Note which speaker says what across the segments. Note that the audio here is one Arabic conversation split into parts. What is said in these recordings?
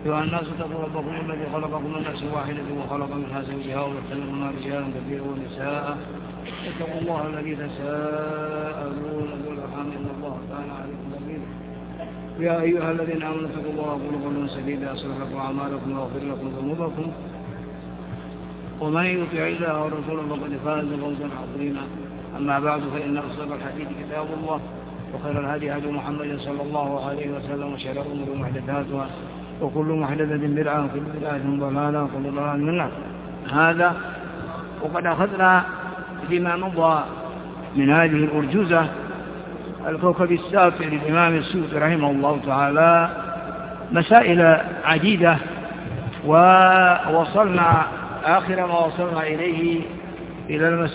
Speaker 1: أيها الناس اتقوا ربكم الذي خلقكم من نفس واحدة وخلق منها زوجها وبث منهما رجالا كثيرا ونساء اتقوا الله الذي تساءلون به والأرحام إن الله كان عليكم رقيبا يا أيها الذين آمنوا اتقوا الله وقولوا قولا سديدا يصلح لكم أعمالكم ويغفر لكم ذنوبكم ومن يطع الله ورسوله فقد فاز فوزا عظيما أما بعد فإن أصدق الحديث كتاب الله وخير الهدي هدي محمد صلى الله عليه وسلم وشر الأمور محدثاتها وكل محدثة بدعة وكل بدعة ضلالة وكل ضلالة من النار. هذا وقد أخذنا فيما مضى من هذه الأرجوزة الكوكب السافر للإمام السيوطي رحمه الله تعالى مسائل عديدة، ووصلنا آخر ما وصلنا إليه إلى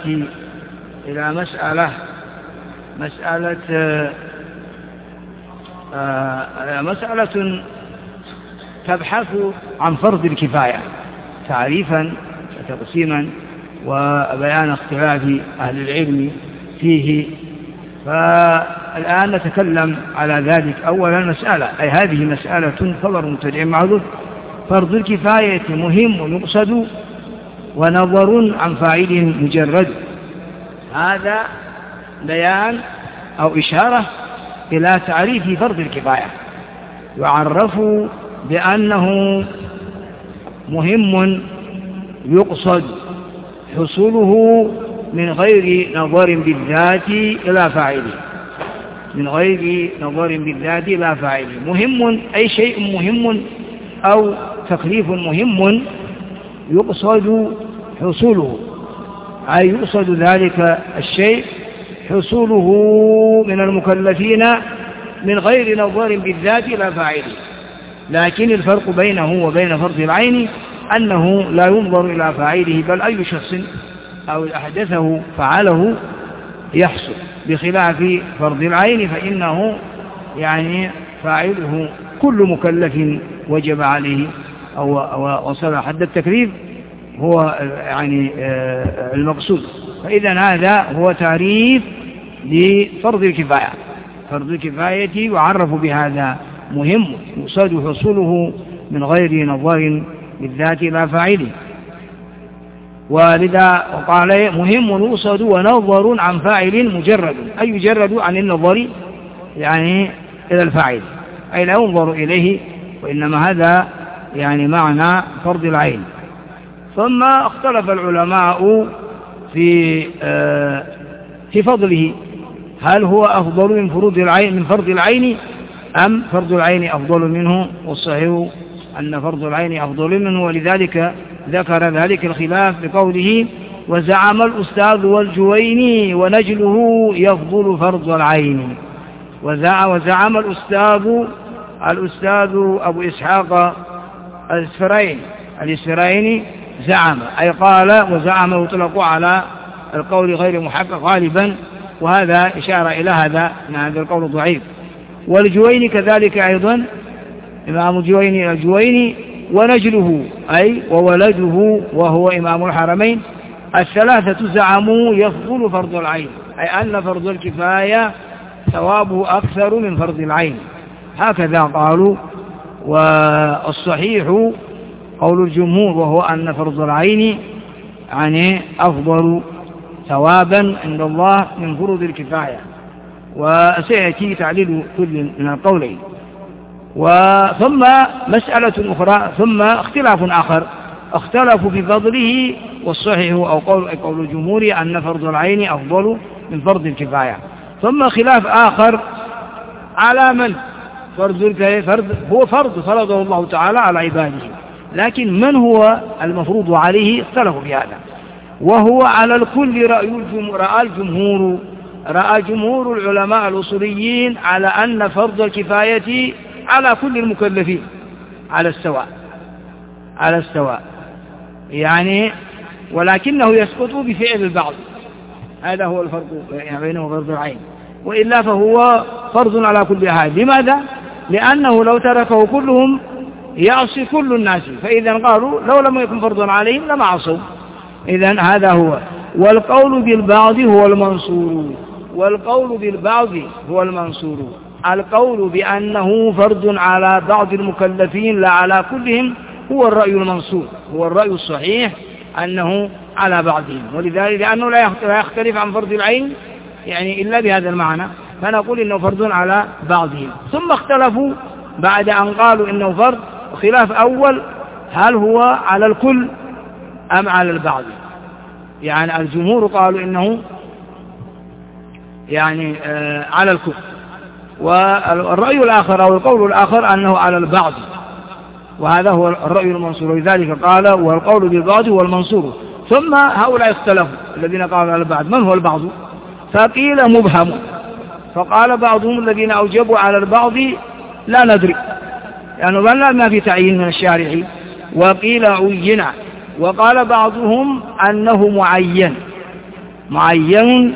Speaker 1: مسألة تبحث عن فرض الكفاية تعريفا وتقسيما وبيان اختلاف أهل العلم فيه. فالآن نتكلم على ذلك. أولا مسألة، أي هذه مسألة خبر مبتدئ معذور. فرض الكفاية مهم يقصد ونظر عن فاعل مجرد. هذا بيان أو إشارة إلى تعريف فرض الكفاية، يعرف بأنه مهم يقصد حصوله من غير نظر بالذات إلى فاعله، من غير نظر بالذات إلى فاعله. مهم أي شيء مهم أو تكليف مهم يقصد حصوله، أي يقصد ذلك الشيء حصوله من المكلفين من غير نظر بالذات إلى فاعله. لكن الفرق بينه وبين فرض العين أنه لا ينظر إلى فاعله، بل أي شخص أو أحدثه فعله يحصل، بخلاف فرض العين فإنه يعني فاعله كل مكلف وجب عليه أو وصل حد التكليف هو يعني المقصود. فإذا هذا هو تعريف لفرض الكفاية. فرض الكفاية يعرف بهذا مهم يقصد حصوله من غير نظر بالذات إلى فاعله. ولذا قال مهم يقصد ونظر عن فاعل مجرد، أي يجرد عن النظر يعني إلى الفاعل، أي لا ينظر إليه، وإنما هذا يعني معنى فرض العين. ثم اختلف العلماء في فضله، هل هو أفضل من فرض العين أم فرض العين أفضل منه؟ والصحيح أن فرض العين أفضل منه، ولذلك ذكر ذلك الخلاف بقوله وزعم الأستاذ والجويني ونجله يفضل فرض العين. وزعم الأستاذ أبو إسحاق الإسفرايني زعم، أي قال وزعم يطلق على القول غير محقق غالبا، وهذا إشارة إلى هذا أن هذا القول ضعيف. والجويني كذلك أيضا إمام الجويني ونجله أي وولده وهو إمام الحرمين الثلاثة زعموا يفضل فرض العين، أي أن فرض الكفاية ثوابه أكثر من فرض العين، هكذا قالوا. والصحيح قول الجمهور وهو أن فرض العين يعني أفضل ثوابا عند الله من فروض الكفاية، وسيأتي تعليل كل من القولين. ثم مسألة أخرى، ثم اختلاف آخر اختلفوا في فضله، والصحيح أو قول الجمهور أن فرض العين أفضل من فرض الكفاية. ثم خلاف آخر على من هو فرضه الله تعالى على عباده، لكن من هو المفروض عليه اختلفوا في هذا، وهو على الكل رأى جمهور العلماء الأصوليين على أن فرض الكفاية على كل المكلفين على السواء يعني، ولكنه يسقط بفعل البعض. هذا هو الفرق بينه وفرض العين، وإلا فهو فرض على كل أحد. لماذا؟ لأنه لو تركه كلهم يعصي كل الناس، فإذا قالوا لو لم يكن فرضا عليهم لما عصوا. إذن هذا هو. والقول بالبعض هو المنصور، القول بأنه فرض على بعض المكلفين لا على كلهم هو الرأي المنصور، هو الرأي الصحيح أنه على بعضهم، ولذلك لأنه لا يختلف عن فرض العين يعني إلا بهذا المعنى، فنقول إنه فرض على بعضهم. ثم اختلفوا بعد أن قالوا إنه فرض، خلاف أول هل هو على الكل أم على البعض. يعني الجمهور قالوا إنه يعني على الكل، والرأي الآخر أو القول الآخر أنه على البعض، وهذا هو الرأي المنصور، ولذلك قال والقول بالبعض هو المنصور. ثم هؤلاء اختلفوا الذين قالوا على البعض، من هو البعض؟ فقيل مبهم، فقال بعضهم الذين أوجبوا على البعض لا ندري، يعني ما في تعيين من الشارع، وقيل عين، وقال بعضهم أنه معين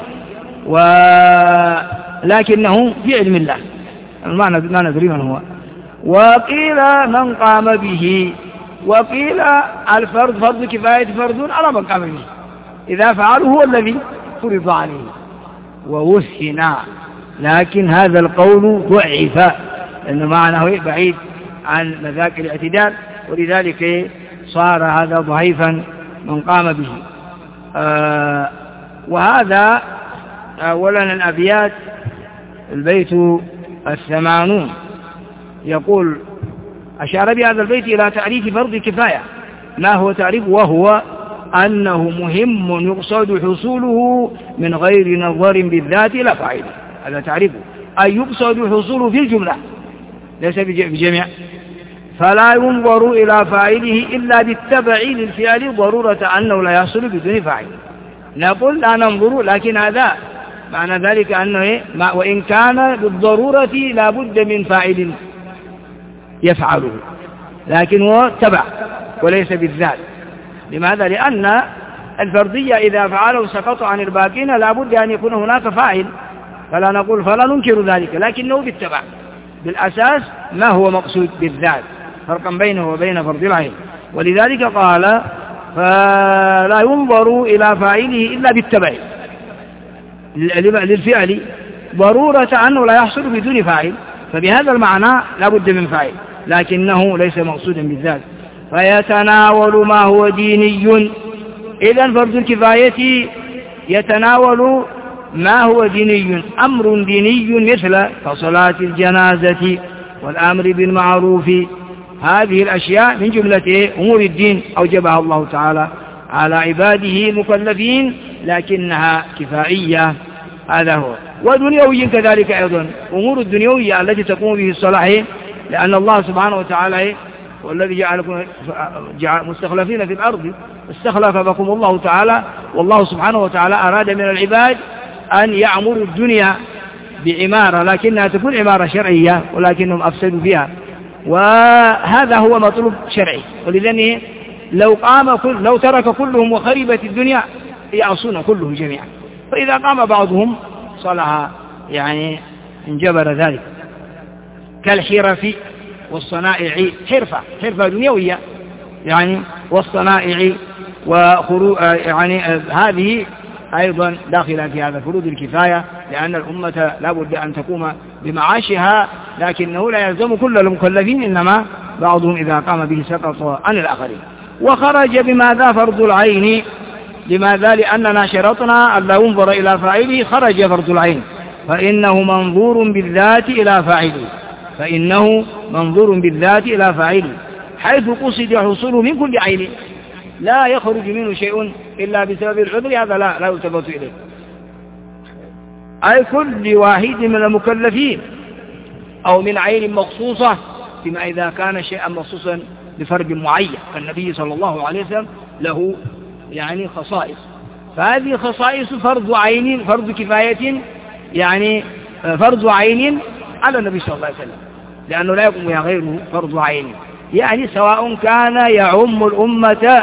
Speaker 1: ولكنه في علم الله، ما ندري من هو. وقيل من قام به، وقيل الفرض فرض كفاية فرض على من قام به، إذا فعله هو الذي فرض عليه ووثنا، لكن هذا القول ضعف لأنه معناه بعيد عن مذاك الاعتدال، ولذلك صار هذا ضعيفا من قام به. وهذا أولا الأبيات، البيت 80 يقول أشار بهذا البيت إلى تعريف فرض كفاية. ما هو تعريف؟ وهو أنه مهم يقصد حصوله من غير نظر بالذات لا فاعله، هذا تعريفه، أي يقصد حصوله في الجملة ليس بجميع، فلا ينظر إلى فاعله إلا بالتبع للفعل ضرورة أنه لا يحصل بدون فاعل. نقول لا ننظر، لكن هذا معنى ذلك أنه وإن كان بالضرورة لا بد من فاعل يفعله، لكن هو تبع وليس بالذات. لماذا؟ لأن الفردية إذا فعله سقط عن الباقين لا بد أن يكون هناك فاعل، فلا نقول فلا ننكر ذلك، لكنه بالتبع بالأساس ما هو مقصود بالذات، فرقا بينه وبين فرض العين. ولذلك قال فلا ينظر إلى فاعله إلا بالتبع للفعل ضرورة أنه لا يحصل بدون فاعل، فبهذا المعنى لا بد من فاعل، لكنه ليس مقصودا بالذات. فيتناول ما هو ديني، إذن فرض الكفاية يتناول ما هو ديني، أمر ديني مثل كصلاة الجنازة والأمر بالمعروف، هذه الأشياء من جملة أمور الدين أوجبها الله تعالى على عباده المكلفين، لكنها كفائية، هذا هو. ودنيوي كذلك أيضا، أمور الدنيوية التي تقوم به الصلاح، لأن الله سبحانه وتعالى والذي جعلكم مستخلفين في الأرض استخلفكم الله تعالى، والله سبحانه وتعالى أراد من العباد أن يعمروا الدنيا بعمارة، لكنها تكون عمارة شرعية ولكنهم أفسدوا فيها، وهذا هو مطلوب شرعي. ولذلك لو ترك كلهم وخربت الدنيا يعصون كله جميعا، فإذا قام بعضهم صلح يعني انجبر ذلك، كالحرف والصنائع، حرفة دنيوية يعني، والصنائع يعني هذه أيضا داخلة في هذا فروض الكفاية، لأن الأمة لا بد أن تقوم بمعاشها، لكنه لا يلزم كل المكلفين، إنما بعضهم إذا قام به سقط عن الآخرين. وخرج بماذا فرض العين؟ لماذا؟ لأننا شرطنا أن لا ينظر إلى فاعله، خرج فرض العين، فإنه منظور بالذات إلى فاعله، حيث قصد حصوله من كل عين، لا يخرج منه شيء إلا بسبب العذر، هذا لا يلتفت إليه، أي كل واحد من المكلفين أو من عين مخصوصة، فيما إذا كان شيئا مخصوصا بفرد معين، فالنبي صلى الله عليه وسلم له يعني خصائص، فهذه خصائص فرض عين، فرض كفاية، يعني فرض عين على النبي صلى الله عليه وسلم، لأنه لا يقوم بها غيره فرض عين، يعني سواء كان يعم الأمة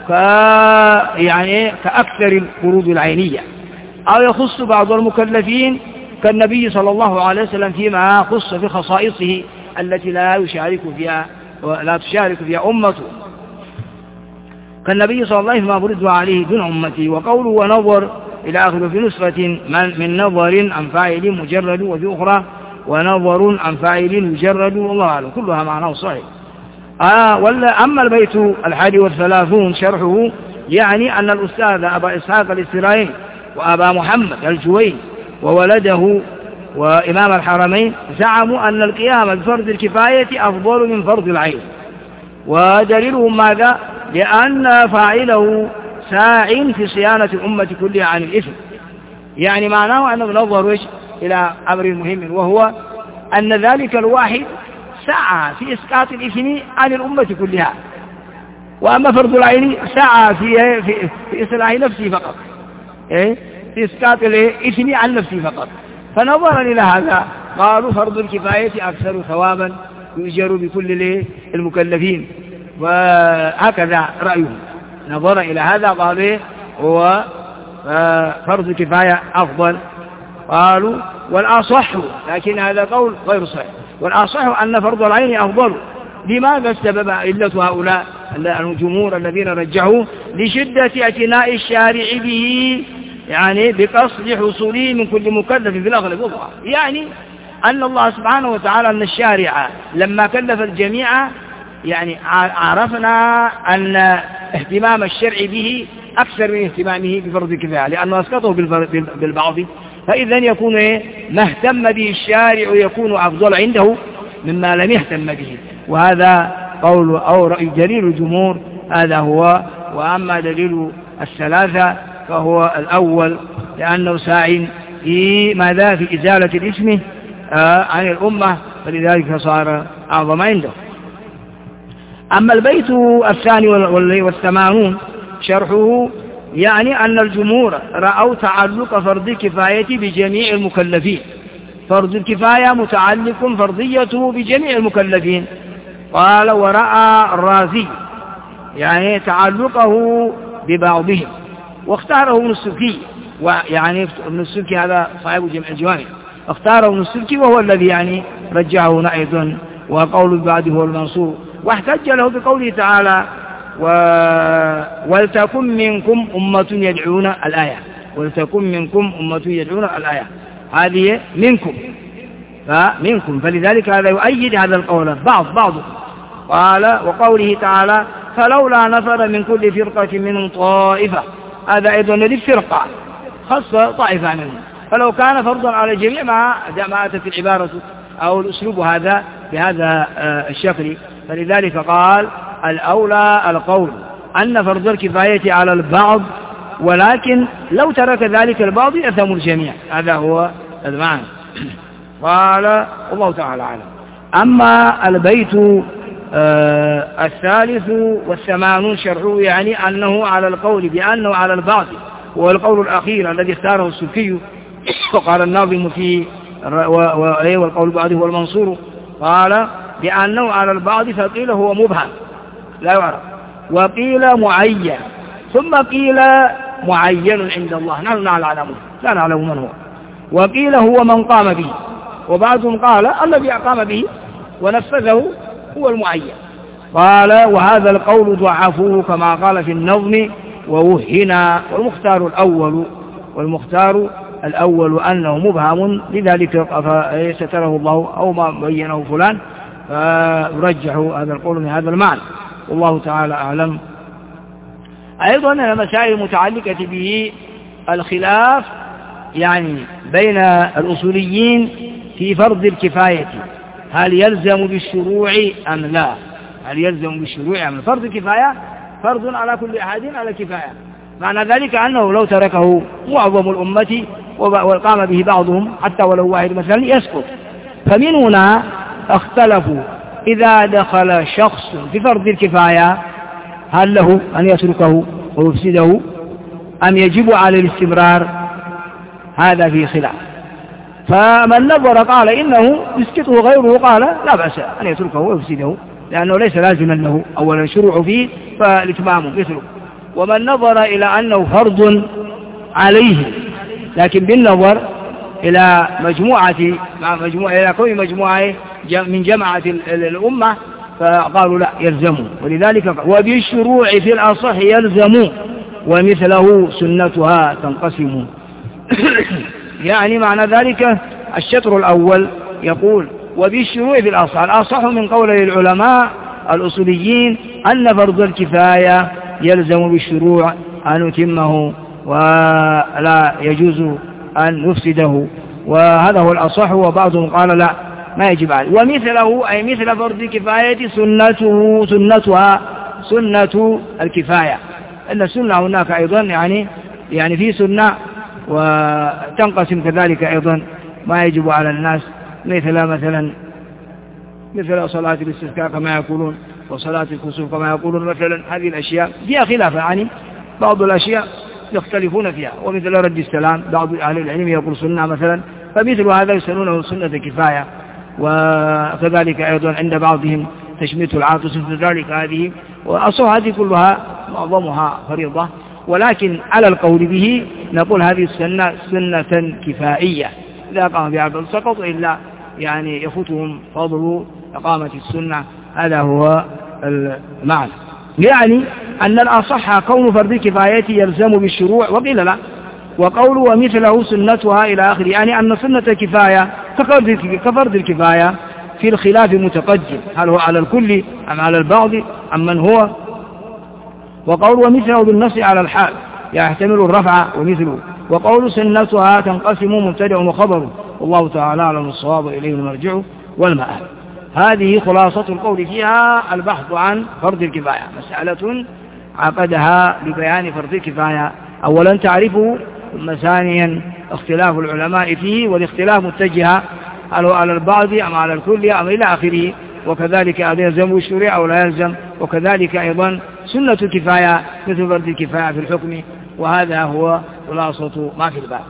Speaker 1: يعني كأكثر الفروض العينية، أو يخص بعض المكلفين كالنبي صلى الله عليه وسلم فيما خص في خصائصه التي لا تشارك فيها أمته، كالنبي صلى الله عليه وسلم فرض عليه دون أمته. وقوله ونظر إلى آخر في نسخة من نظر عن فاعل مجرد، وفي أخرى ونظر عن فاعل يجرد والله أعلم، كلها معناه صحيح. أما البيت 31 شرحه يعني أن الأستاذ أبا إسحاق الإسرائيلي وأبا محمد الجويني وولده وإمام الحرمين زعموا أن القيام بفرض الكفاية أفضل من فرض العين، ودليلهم ماذا؟ لأن فاعله ساع في صيانة الأمة كلها عن الإثم. يعني معناه أنه نظر إلى أمر مهم، وهو أن ذلك الواحد سعى في إسقاط الإثم عن الأمة كلها، وأما فرض العين سعى في إصلاح نفسه فقط، في إسقاط الإثم عن نفسه فقط. فنظرا إلى هذا قالوا فرض الكفاية أكثر ثوابا يؤجر بكل المكلفين، وهكذا رأيهم. نظرا إلى هذا قالوا هو فرض الكفاية أفضل. قالوا والأصح، لكن هذا قول غير صحيح، والأصح أن فرض العين أفضل. لماذا السبب؟ علة هؤلاء الجمهور الذين رجحوا لشدة اعتناء الشارع به، يعني بقصد حصوله من كل مكلف في الأغلب أخرى. يعني أن الله سبحانه وتعالى أن الشارع لما كلف الجميع، يعني عرفنا أن اهتمام الشرع به أكثر من اهتمامه بفرض الكفاية، لأنه أسقطه بالبعض. فإذا يكون ما اهتم به الشارع يكون أفضل عنده مما لم يهتم به. وهذا قول أو رأي دليل الجمهور، هذا هو. وأما دليل الثلاثة فهو الأول، لأنه ساع في ماذا؟ في إزالة الإثم عن الأمة، فلذلك صار أعظم عنده. أما البيت 82 شرحه يعني أن الجمهور رأوا تعلق فرض الكفاية بجميع المكلفين. فرض الكفاية متعلق فرضيته بجميع المكلفين. قال ورأى الرازي يعني تعلقه ببعضهم، واختاره ابن السبكي، ويعني ابن السبكي هذا صاحب جمع الجوامع، اختاره ابن السبكي وهو الذي يعني رجعه أيضا، وقول بعده هو المنصور. واحتج له بقوله تعالى ولتكن منكم أمة يدعون الآية، ولتكن منكم أمة يدعون الآية، هذه منكم فمنكم، فلذلك هذا يؤيد هذا القول بعضه. قال وقوله تعالى فلولا نفر من كل فرقة منهم طائفة، هذا أيضا للفرقة خاصة طائفة منهم، فلو كان فرضا على الجميع ما أتت العبارة أو الأسلوب هذا بهذا الشكل. فلذلك قال الأولى القول أن فرض الكفاية على البعض، ولكن لو ترك ذلك البعض يأثم الجميع، هذا هو المعنى. قال الله تعالى أعلم. أما البيت 83 شرحه يعني أنه على القول بأنه على البعض، هو القول الأخير الذي اختاره السبكي، وقال الناظم فيه والقول بعده هو المنصور، قال بأنه على البعض، فقيل هو مبهم لا يعرف، وقيل معين، ثم قيل معين عند الله نحن لا نعلم من هو، وقيل هو من قام به، وبعضهم قال الذي قام به ونفذه هو المعين. قال وهذا القول ضعفوه كما قال في النظم ووهنا، والمختار الأول أنه مبهم، لذلك ستره الله أو ما بينه فلان، فرجحوا هذا القول من هذا المعنى، والله تعالى أعلم. أيضا المسائل المتعلقة به الخلاف يعني بين الأصوليين في فرض الكفاية، هل يلزم بالشروع أم لا؟ هل يلزم بالشروع أم لا؟ فرض الكفاية فرض على كل أحد على كفاية، معنى ذلك أنه لو تركه معظم الأمة وقام به بعضهم حتى ولو واحد مثلا يسقط. فمن هنا اختلفوا إذا دخل شخص في فرض الكفاية هل له أن يتركه ويفسده أم يجب على الاستمرار؟ هذا في خلاف. فمن نظر قال إنه يسقطه غيره، قال لا بأس أن يتركه ويفسده، لأنه ليس لازما له أولا الشروع فيه فالإتمام يترك. ومن نظر إلى أنه فرض عليه، لكن بالنظر إلى إلى كل مجموعة من جماعة الأمة، فقالوا لا يلزموا، ولذلك وبالشروع في الأصح يلزموا، ومثله سنتها تنقسم. يعني معنى ذلك الشطر الأول يقول وبالشروع في الأصح من قول العلماء الأصوليين أن فرض الكفاية يلزم بالشروع أن نتمه ولا يجوز أن نفسده، وهذا هو الأصح. وبعضهم قال لا ما يجب عليه. ومثله أي مثل فرض الكفاية سنتها سنة الكفاية، أن السنة هناك أيضا يعني في سنة وتنقسم كذلك أيضا ما يجب على الناس، مثل صلاة الاستسقاء كما يقولون وصلاة الكسوف كما يقولون مثلا. هذه الأشياء فيها خلاف، بعض الأشياء يختلفون فيها. ومثل رد السلام بعض أهل العلم يقول سنة مثلا، فمثل هذا يسمونه سنة كفاية. وكذلك أيضا عند بعضهم تشميت العاطس في ذلك هذه، وأصح هذه كلها معظمها فريضة، ولكن على القول به نقول هذه السنة سنة كفائية، إذا قام بها سقط، إلا يفوتهم فضل إقامة السنة. هذا هو المعنى، أن الأصح كون فرض الكفاية يلزم بالشروع، وقيل لا. وقول ومثله سنتها إلى آخره، أن سنة الكفاية كفرض الكفاية في الخلاف متقدم، هل هو على الكل أم على البعض أم من هو. وقول ومثله بالنص على الحال يحتمل الرفع ومثله. وقول سنتها تنقسم مبتدأ وخبر، والله تعالى أعلم الصواب، إليه المرجع والمآب. هذه خلاصة القول فيها البحث عن فرض الكفاية، مسألة عقدها لبيان فرض الكفاية. أولا تعرفه، ثم ثانيا اختلاف العلماء فيه، والاختلاف متجه هل هو على البعض أم على الكل أم إلى آخره. وكذلك هذا يلزم الشريعة أو لا يلزم. وكذلك أيضا سنة الكفاية مثل فرض الكفاية في الحكم. وهذا هو خلاصة ما في الباب.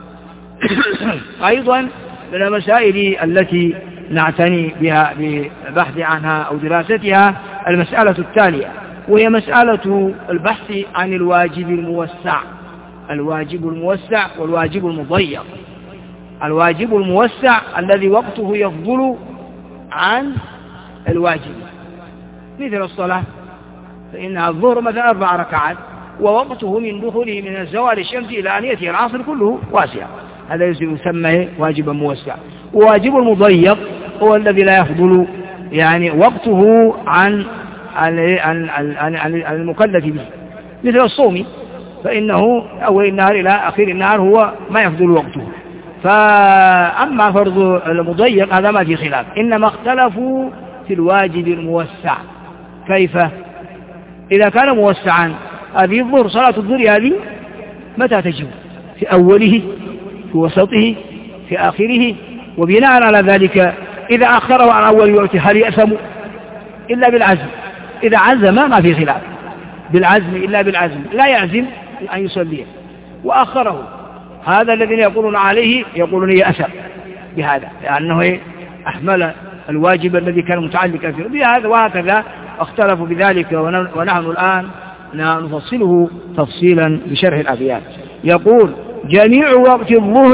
Speaker 1: أيضا من المسائل التي نعتني بها ببحث عنها أو دراستها المسألة التالية، وهي مسألة البحث عن الواجب الموسع. الواجب الموسع والواجب المضيق. الواجب الموسع الذي وقته يفضل عن الواجب، مثل الصلاة، فإنها الظهر مثلا 4 ركعات، ووقته من دخوله من الزوال الشمس إلى أن يأتي العصر كله واسع، هذا يسمى واجبا موسع. وواجب المضيق هو الذي لا يفضل وقته عن المكلف به، مثل الصوم، فإنه أول النهار إلى آخر النهار هو ما يفضل وقته. فأما فرض المضيق هذا ما في خلاف، إنما اختلفوا في الواجب الموسع. كيف؟ إذا كان موسعا، هذه الظهر، صلاة الظهر هذه متى تجب؟ في أوله، في وسطه، في آخره. وبناء على ذلك إذا أخره عن أول وقت هل يأثم؟ إلا بالعزم. إذا عزم ما في خلاف، بالعزم إلا بالعزم، لا يعزم أن يصليه وأخره. هذا الذين يقولون عليه يقولون يأثم بهذا، لأنه أحمل الواجب الذي كان متعلقا فيه بهذا. وهكذا اختلفوا بذلك، ونحن الآن نفصله تفصيلا بشرح الأبيات. يقول جميع وقت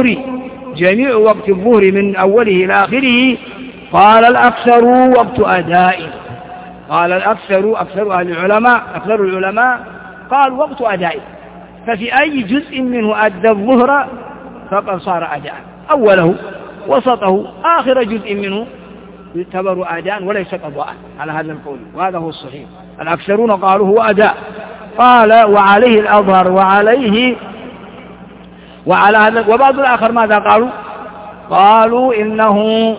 Speaker 1: الظهر من أوله إلى آخره، قال الأكثر وقت أداء. قال أكثر العلماء قال وقت أداء. ففي أي جزء منه أدى الظهر فقد صار أداء، أوله وسطه آخر جزء منه يعتبر أداء وليس قضاء، على هذا القول، وهذا هو الصحيح. الأكثرون قالوا هو أداء. قال وعليه الأظهر وعلى هذا. وبعض الآخر ماذا قالوا إنه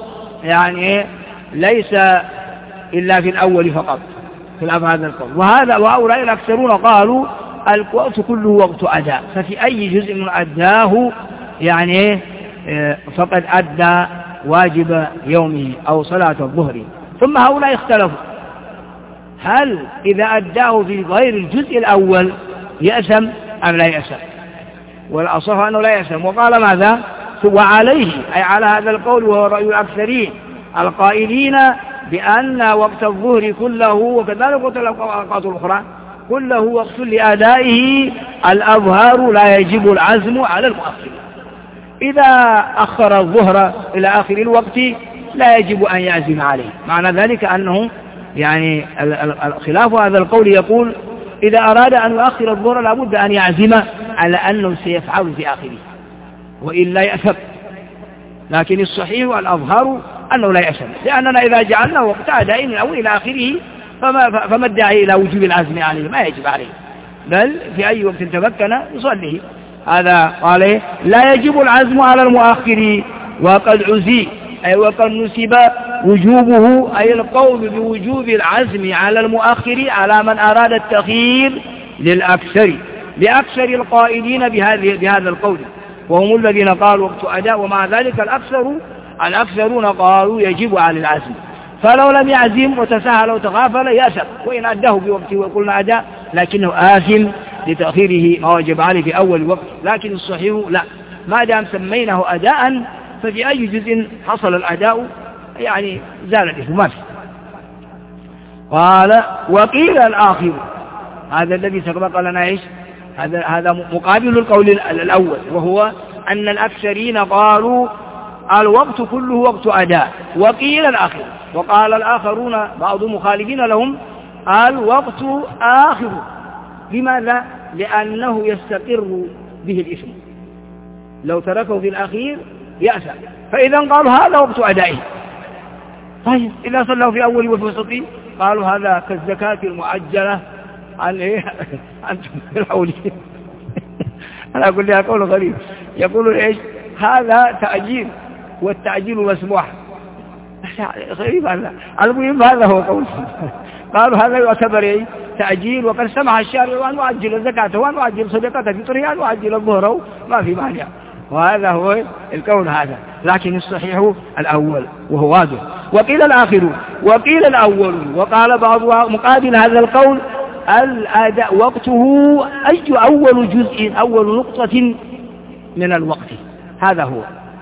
Speaker 1: ليس إلا في الأول فقط، خلاف هذا القول. وهؤلاء الأكثرون قالوا الوقت كله وقت أداء، ففي أي جزء من أداه فقد أدى واجب يومه أو صلاة الظهر. ثم هؤلاء اختلفوا، هل إذا أداه في غير الجزء الأول يأثم أم لا يأثم؟ والأصح أنه لا يأثم. وقال ماذا؟ وعليه، أي على هذا القول، وهو رأي الأكثرين القائلين بأن وقت الظهر كله، وكذلك وقت الأوقات الأخرى كله وقت لأدائه، الأظهر لا يجب العزم على المؤخر. إذا أخر الظهر إلى آخر الوقت لا يجب أن يعزم عليه. معنى ذلك أنه خلاف هذا القول يقول إذا أراد أن يؤخر الظهر لابد أن يعزم على أنه سيفعل في آخره، وإلا يأثم. لكن الصحيح والأظهر أنه لا يأثم، لأننا إذا جعلنا وقت أداء من الأول إلى آخره فما الداعي إلى وجوب العزم عليه؟ ما يجب عليه، بل في أي وقت تمكن يصليه. هذا قال لا يجب العزم على المؤخر وقد عزي، أي وقد نسب وجوبه، أي القول بوجوب العزم على المؤخر على من أراد التأخير لأكثر القائلين بهذا القول، وهم الذين قالوا وقت أداء، ومع ذلك الأكثرون قالوا يجب على العزم، فلو لم يعزم وتساهل وتغافل يأثم، وإن أداه بوقته وقلنا أداء لكنه آثم لتأخيره ما وجب عليه في أول وقت. لكن الصحيح لا، ما دام سميناه أداء ففي أي جزء حصل الأداء يعني زال الإثم ما فيه. قال وقيل الآخر، هذا الذي سبق لنا إيش؟ هذا مقابل القول الأول، وهو أن الأكثرين قالوا الوقت كله وقت أداء، وقيل الآخر، وقال الآخرون بعض مخالفين لهم الوقت آخر. لماذا؟ لأنه يستقر به الإثم، لو تركه في الأخير يأثم، فإذا قالوا هذا وقت أدائه. طيب إذا صلوا في أول وفي وسطي قالوا هذا كالزكاة المعجلة عن إيه؟ أنتم في الحولين. أنا أقول لها قول غريب، يقولون إيش؟ هذا تأجيل، والتأجيل مسموح. غريب هذا. المهم هذا هو قول. قالوا هذا يعتبر إيه؟ تأجيل، وقد سمح الشارع أن يعجل الزكاة وأن يعجل صدقة فطرها وأن يعجل الظهر، ما في مانع، وهذا هو القول هذا. لكن الصحيح الأول وهو واضح. وقيل الآخر وقيل الأول، وقال بعضها مقابل هذا القول الأداء وقته أي أول جزء، أول نقطة من الوقت، هذا هو.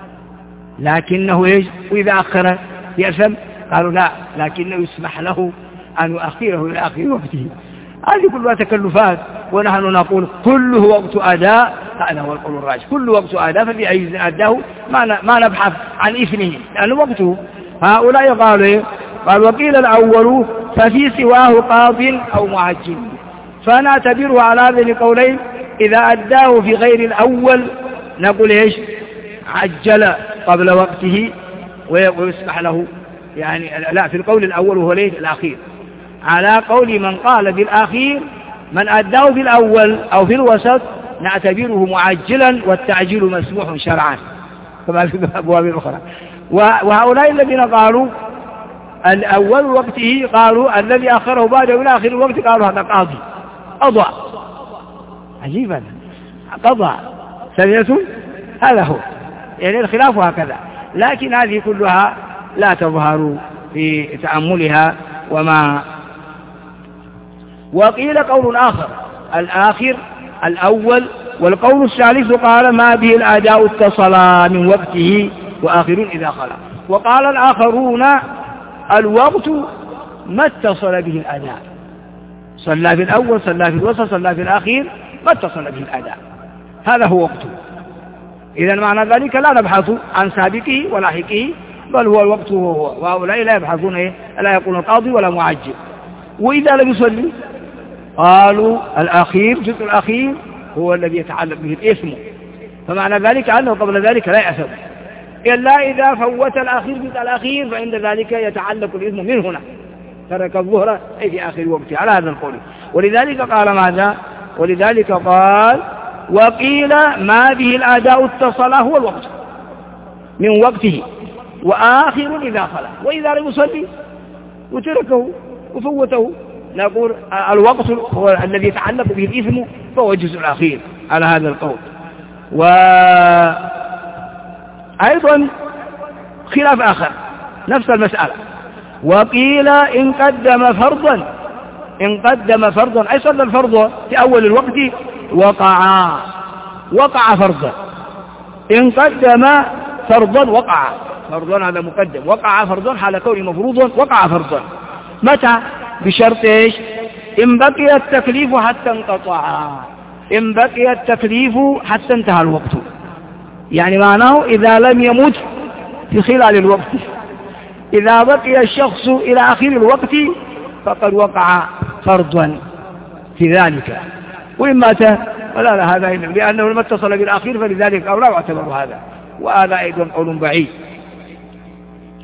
Speaker 1: لكنه إيش؟ وإذا أخر يأثم؟ قالوا لا، لكنه يسمح له أن يؤخره إلى آخر وقته. هذه كلها تكلفات، ونحن نقول كله وقت أداء، هذا هو القول الراجح، كله وقت أداء، ففي أي أداه ما نبحث عن إثمه لأنه وقته. هؤلاء قالوا وقيل الأول ففي سواه قاض أو معجل، فنعتبره على هذين القولين. إذا أداه في غير الأول نقول إيش؟ عجل قبل وقته ويسمح له، يعني لا، في القول الأول وهو ليس الأخير. على قول من قال بالأخير، من أداه في الأول أو في الوسط نعتبره معجلا، والتعجيل مسموح شرعا كما في الأبواب الأخرى. وهؤلاء الذين قالوا الأول وقته قالوا الذي أخره بعده إلى آخر الوقت قالوا هذا قاضي أضع. عجيبا، قضى سمعتم؟ هذا هو، يعني الخلاف هكذا. لكن هذه كلها لا تظهر في تأملها وما. وقيل قول آخر الآخر الأول، والقول الثالث قال ما به الأداء اتصل من وقته وآخر إذا خلا. وقال الآخرون الوقت ما اتصل به الأداء، صلى في الأول، صلى في الوسط، صلى في الأخير، ما اتصل به الأداء، هذا هو وقته. إذا معنى ذلك لا نبحث عن سابقه ولاحقه، بل هو الوقت هو. وهؤلاء لا يبحثون لا يقولون قاضي ولا معجل. وإذا لم يصلي قالوا الأخير، جزء الأخير هو الذي يتعلق به الإثم، فمعنى ذلك أنه قبل ذلك لا يأثم، إلا إذا فوت الأخير جزء الأخير فعند ذلك يتعلق الإثم من هنا، ترك الظهر أي في آخر وقته، على هذا القول. ولذلك قال ماذا؟ ولذلك قال وقيل ما به الأداء اتصل هو الوقت من وقته وآخر إذا خلا. وإذا لم يصلي وتركه وفوته نقول الوقت هو الذي يتعلق به الإثم، فهو الجزء الأخير على هذا القول. وأيضا خلاف آخر نفس المسألة، وقيل إن قدم فرضا أي صلى الفرض في أول الوقت وقع فرضا. إن قدم فرضا وقع فرضا، هذا مقدم، وقع فرضا حال كونه مفروضا، وقع فرضا. متى؟ بشرط إيش؟ إن بقي التكليف حتى انقطع، إن بقي التكليف حتى انتهى الوقت، يعني معناه إذا لم يمت في خلال الوقت، إذا بقي الشخص إلى آخر الوقت فقد وقع فرضا في ذلك. وإن مات ولا لا، هذا لأنه لم اتصل بالأخير، فلذلك أو لا يعتبر هذا، وهذا أيضا قول بعيد.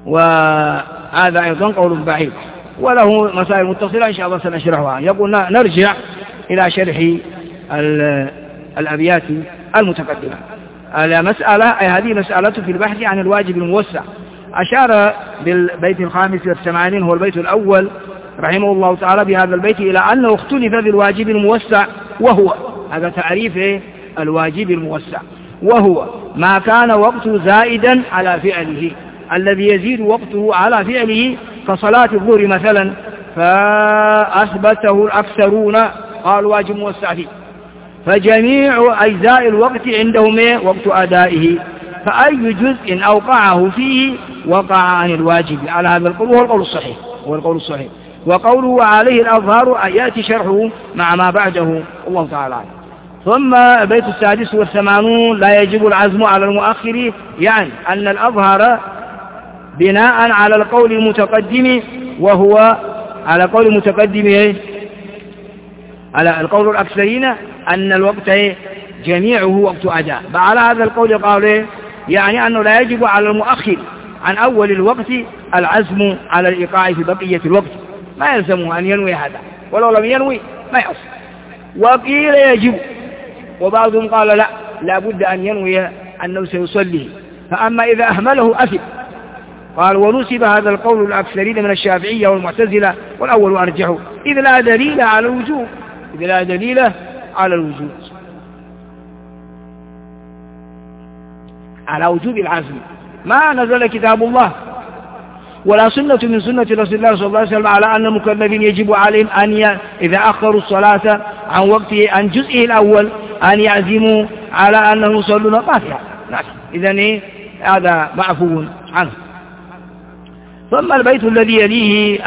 Speaker 1: وهذا أيضا قول بعيد، وله مسائل متصلة إن شاء الله سنشرحها. يقول نرجع إلى شرح الأبيات المتقدمة. هذه مسألة في البحث عن الواجب الموسع. أشار بالبيت 85 هو البيت الأول رحمه الله تعالى بهذا البيت إلى أنه اختلف بالواجب الموسع، وهو هذا تعريف الواجب الموسع، وهو ما كان وقته زائدا على فعله، الذي يزيد وقته على فعله كصلاة الظهر مثلا، فأثبته الأكثرون قالوا واجب موسع فيه، فجميع أجزاء الوقت عندهم وقت أدائه، فأي جزء أوقعه فيه وقع عن الواجب على هذا القول، وهو القول الصحيح. وقوله عليه الأظهار يأتي شرحه مع ما بعده الله تعالى. ثم البيت 86 لا يجب العزم على المؤخر، يعني أن الأظهر بناء على القول المتقدم، وهو على قول المتقدم على القول الأكثرين أن الوقت جميعه وقت أداء. على هذا القول قال يعني أنه لا يجب على المؤخر عن أول الوقت العزم على الإيقاع في بقية الوقت، ما يلزمه أن ينوي هذا، ولو لم ينوي ما يصح. وقيل يجب، وبعضهم قال لا بد أن ينوي أنه سيصليه، فأما إذا أهمله أثم. قال ونسب هذا القول الأكثرين من الشافعية والمعتزلة، والأول أرجحه إذ لا دليل على الوجوب، على وجوب العزم. ما نزل كتاب الله ولا سنة من سنة رسول الله صلى الله عليه وسلم على أن المكلفين يجب عليهم أن إذا أخروا الصلاة عن وقته عن جزئه الأول أن يعزموا على أنه يصلون قافية. إذن هذا معفو عنه. ثم البيت الذي يليه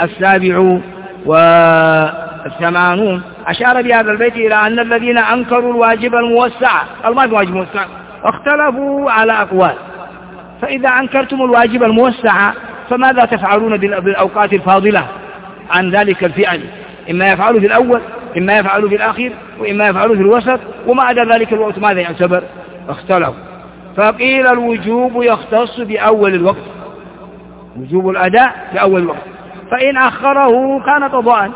Speaker 1: 87 أشار بهذا البيت إلى أن الذين أنكروا الواجب الموسع اختلفوا على أقوال. فإذا أنكرتم الواجب الموسع فماذا تفعلون بالأوقات الفاضلة عن ذلك الفعل؟ إما يفعلوا في الأول، إما يفعلوا في الآخر، وإما يفعلوا في الوسط، وما عدا ذلك الوقت ماذا يعتبر؟ اختلفوا. فقيل الوجوب يختص بأول الوقت، وجوب الأداء بأول الوقت، فإن أخره كان قضاء.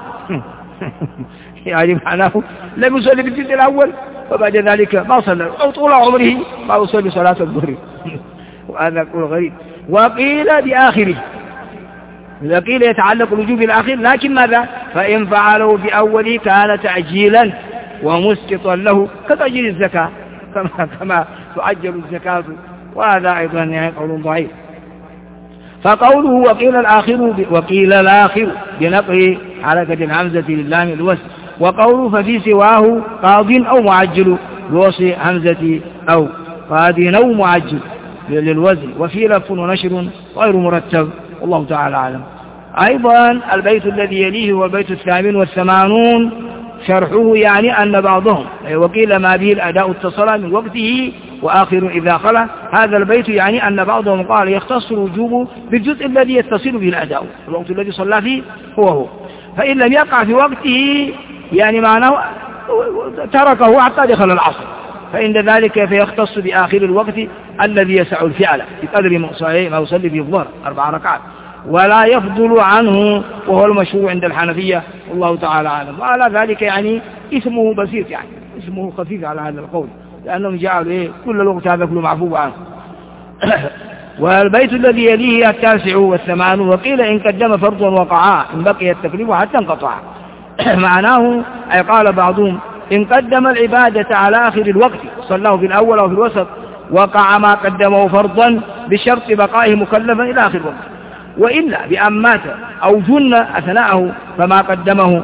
Speaker 1: يعني معناه لم يصلي بالجزء الأول فبعد ذلك ما صلى، أو طول عمره ما يصلي صلاة الظهر. وهذا قول غريب. وقيل بآخره، إذا قيل يتعلق الوجوب بالآخر، لكن ماذا؟ فإن فعله بأوله كان تعجيلا ومسقطا له كتعجيل الزكاة، كما تعجل الزكاة، وهذا أيضا قول ضعيف. فقوله وقيل الآخر بنقل حركة الهمزة للام الوسط، وقوله ففي سواه قاض أو معجل بوصل همزة أو قاض أو معجل للوزن، وفي لف ونشر غير مرتب، والله تعالى أعلم. أيضا البيت الذي يليه هو البيت 88 شرحه يعني أن بعضهم وقيل ما به الأداء اتصل من وقته وآخر إذا خلا. هذا البيت يعني أن بعضهم قال يختص الوجوب بالجزء الذي يتصل به الأداء، الوقت الذي صلى فيه هو، فإن لم يقع في وقته يعني معناه تركه حتى دخل العصر، فإن ذلك فيختص بآخر الوقت الذي يسع الفعل بقدر ما يصلي في الظهر 4 ركعات، ولا يفضل عنه، وهو المشهور عند الحنفية والله تعالى أعلم. وعلى ذلك يعني اسمه بسيط، يعني اسمه خفيف على هذا القول، لأنهم جعلوا كل الوقت هذا كله معفو عنه. والبيت الذي يليه 89 وقيل إن قدم فرضا وقعا إن بقي التكليف حتى انقطع. معناه أي قال بعضهم إن قدم العبادة على آخر الوقت صلاه في الأول أو في الوسط وقع ما قدمه فرضا بشرط بقائه مكلفا إلى آخر الوقت، وإلا بأن مات أو جن أثناءه فما قدمه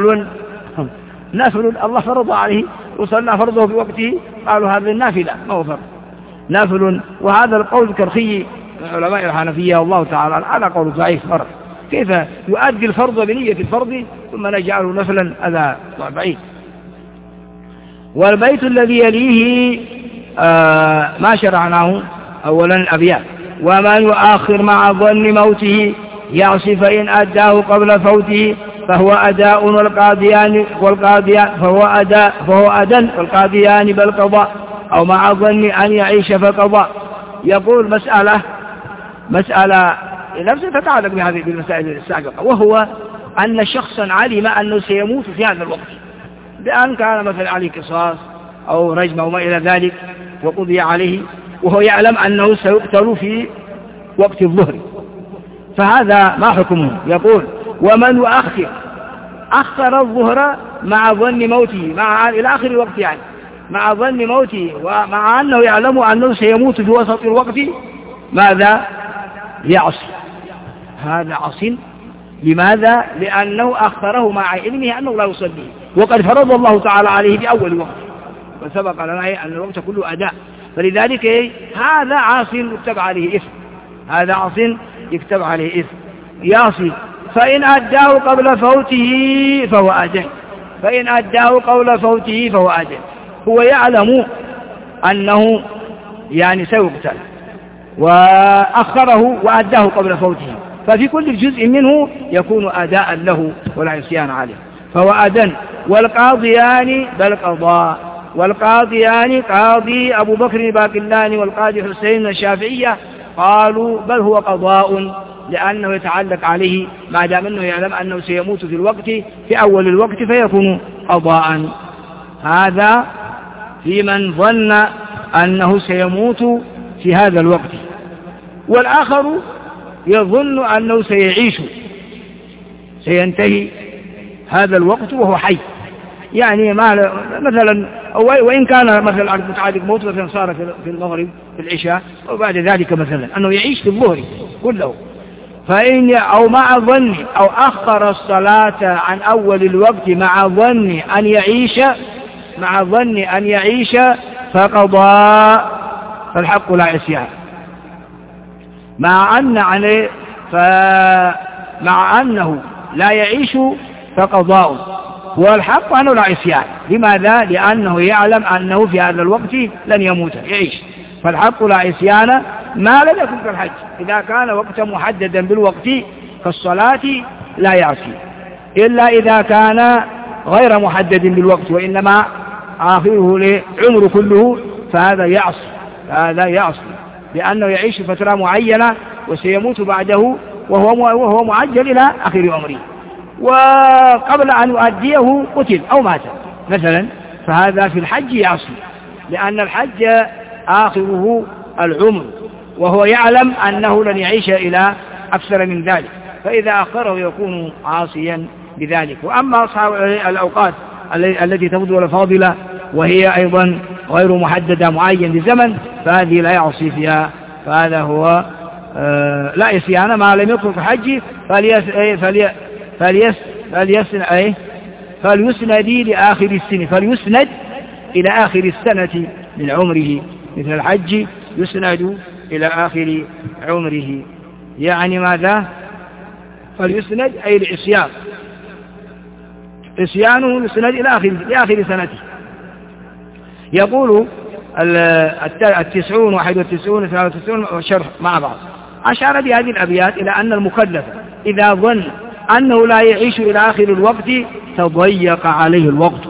Speaker 1: نفل الله فرض عليه وصلى فرضه في وقته، قالوا هذا النافلة ما هو فرض نافل. وهذا القول الكرخي من علماء الحنفية والله تعالى على قول ضعيف مرة، كيف يؤدي الفرض بنية الفرض ثم نجعله نفلا؟ هذا بعيد. والبيت الذي يليه ما شرعناه أولا الأبيات ومن يؤخر مع ظن موته يعصي فإن أداه قبل فوته فهو أداء والقاضيان فهو أداء والقاضيان بالقضاء أو مع ظن أن يعيش فقضاء. يقول مسألة نفسه تتعلق بهذه المسائل السابقة، وهو أن شخصا علم أنه سيموت في هذا الوقت، بأن كان مثلا عليه قصاص أو رجم أو ما إلى ذلك وقضي عليه، وهو يعلم أنه سيقتل في وقت الظهر، فهذا ما حكمه؟ يقول ومن أخر الظهر مع ظن موته، إلى آخر الوقت يعني، مع ظن موته ومع أنه يعلم أنه سيموت في وسط الوقت، ماذا؟ يعصي. هذا عصي. لماذا؟ لأنه أخره مع علمه أنه لا يصلي، وقد فرض الله تعالى عليه بأول وقت، وسبق لنا أن الوقت كله أداء، فلذلك هذا عاص يكتب عليه إثم، هذا عاص يكتب عليه إثم، يعصي. فإن أداه قبل فوته فهو آدم، فإن أداه قبل فوته فهو آدم. هو يعلم أنه يعني سيقتل وأخره وأداه قبل فوته، ففي كل جزء منه يكون أداء له ولا عصيان عليه، فهو آدم. والقاضيان بل قضاء، والقاضيان قاضي أبو بكر الباقلاني والقاضي حسين الشافعية قالوا بل هو قضاء، لأنه يتعلق عليه ما دام أنه يعلم أنه سيموت في الوقت في أول الوقت فيكون قضاء. هذا في من ظن أنه سيموت في هذا الوقت. والآخر يظن أنه سيعيش، سينتهي هذا الوقت وهو حي، يعني مثلا وإن كان مثلا متعلق موت مثلا صار في المغرب في العشاء وبعد ذلك مثلا أنه يعيش في الظهر كله، فإن أو مع ظن أو أخر الصلاة عن أول الوقت مع ظن أن يعيش فقضاء، فالحق لا عصيان. مع أنه لا يعيش فقضاء، والحق أنه لا عصيان. لماذا؟ لأنه يعلم أنه في هذا الوقت لن يموت، يعيش، فالحق لا عصيان ما لم يكن كالحج. إذا كان وقتا محددا بالوقت كالصلاة لا يعصي، إلا إذا كان غير محدد بالوقت وإنما آخره لعمر كله، فهذا يعصي لأنه يعيش فترة معينة وسيموت بعده وهو معجل إلى آخر عمره، وقبل أن يؤديه قتل أو مات مثلا، فهذا في الحج يعصي، لأن الحج آخره العمر وهو يعلم أنه لن يعيش إلى أكثر من ذلك، فإذا أخره يكون عاصيا بذلك. وأما أصحاب الأوقات التي تفضل الفاضلة وهي أيضا غير محددة معين بزمن، فهذه لا يعصي فيها، فهذا هو لا عصيان ما لم يكن في حج، فليسند لآخر السنة، فليسند إلى آخر السنة من عمره، مثل الحج يسند إلى آخر عمره. يعني ماذا؟ فليسند أي العصيان، عصيانه يسند إلى آخر سنته. يقول 90 91 93 والشرح مع بعض، أشار بهذه الأبيات إلى أن المكلف إذا ظن أنه لا يعيش إلى آخر الوقت تضيق عليه الوقت،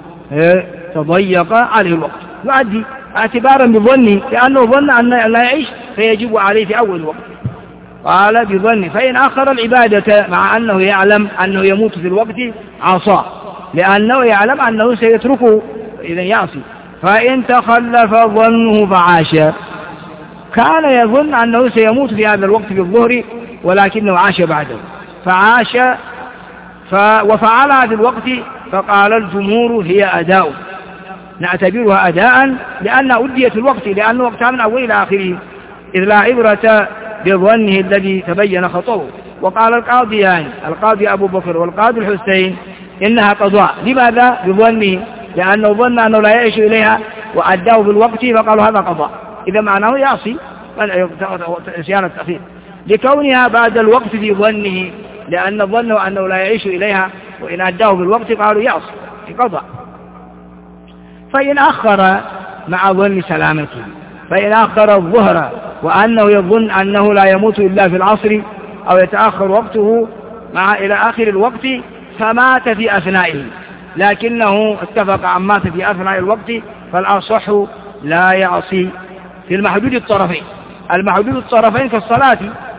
Speaker 1: يؤدي اعتبارا بظنه، لأنه ظن أن لا يعيش فيجب عليه في أول الوقت. قال بظنه، فإن أخر العبادة مع أنه يعلم أنه يموت في الوقت عصاه، لأنه يعلم أنه سيتركه إذا يعصي. فإن تخلف ظنه فعاش، كان يظن أنه سيموت في هذا الوقت في الظهر ولكنه عاش بعده، فعاش وفعلها في الوقت، فقال الجمهور هي أداء، نعتبرها أداء لأن أديت الوقت، لأن وقتها من أول إلى آخره، إذ لا عبرة بظنه الذي تبين خطأه. وقال القاضيان، القاضي أبو بكر والقاضي الحسين، إنها قضاء. لماذا؟ بظنه، لأنه ظن أنه لا يعيش إليها وأداه بالوقت، فقالوا هذا قضاء، إذا معناه يعصي عصيان التأخير، لكونها بعد الوقت في ظنه، لأن ظنه أنه لا يعيش إليها وإن أداه بالوقت قالوا يعصي في قضاء. فإن أخر مع ظن سلامته، فإن أخر الظهر وأنه يظن أنه لا يموت إلا في العصر أو يتأخر وقته إلى آخر الوقت فمات في أثنائه، لكنه اتفق عن مات في أثناء الوقت، فالأصح لا يعصي في المحدود الطرفين. المحدود الطرفين كالصلاة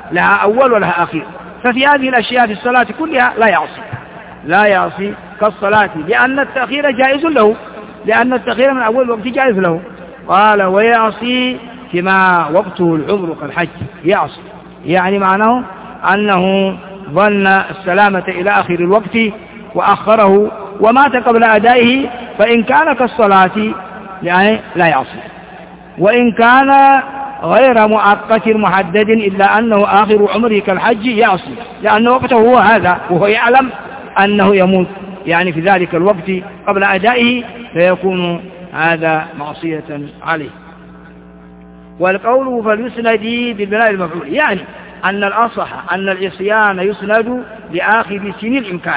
Speaker 1: لها أول ولها أخير. ففي هذه الأشياء في الصلاة كلها لا يعصي كالصلاة، لأن التأخير جائز له، لأن التأخير من أول وقت جائز له. قال ويعصي فيما وقته العذر كالحج، يعصي يعني معناه أنه ظن السلامة إلى آخر الوقت وأخره ومات قبل أدائه، فإن كان كالصلاة يعني لا يعصي، وإن كان غير مؤقت محدد إلا أنه آخر عمره كالحج يعصي، لأن وقته هو هذا وهو يعلم أنه يموت يعني في ذلك الوقت قبل أدائه، فيكون هذا معصية عليه. والقول فليسند بالبناء المفعول، يعني أن الأصح أن العصيان يسند لآخر سن الإمكان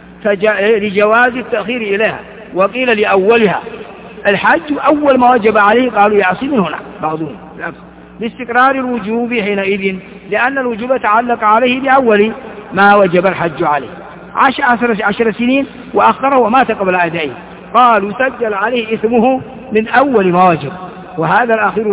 Speaker 1: لجواز التأخير إليها، وقيل لأولها. الحج أول ما وجب عليه قالوا يعصي من هنا بعضهم لاستقرار الوجوب حينئذ، لأن الوجوب تعلق عليه بأول ما وجب الحج عليه، 10 سنين وأخره ومات قبل أدائه، قالوا سجل عليه إثمه من أول ما وجب. وهذا الأخير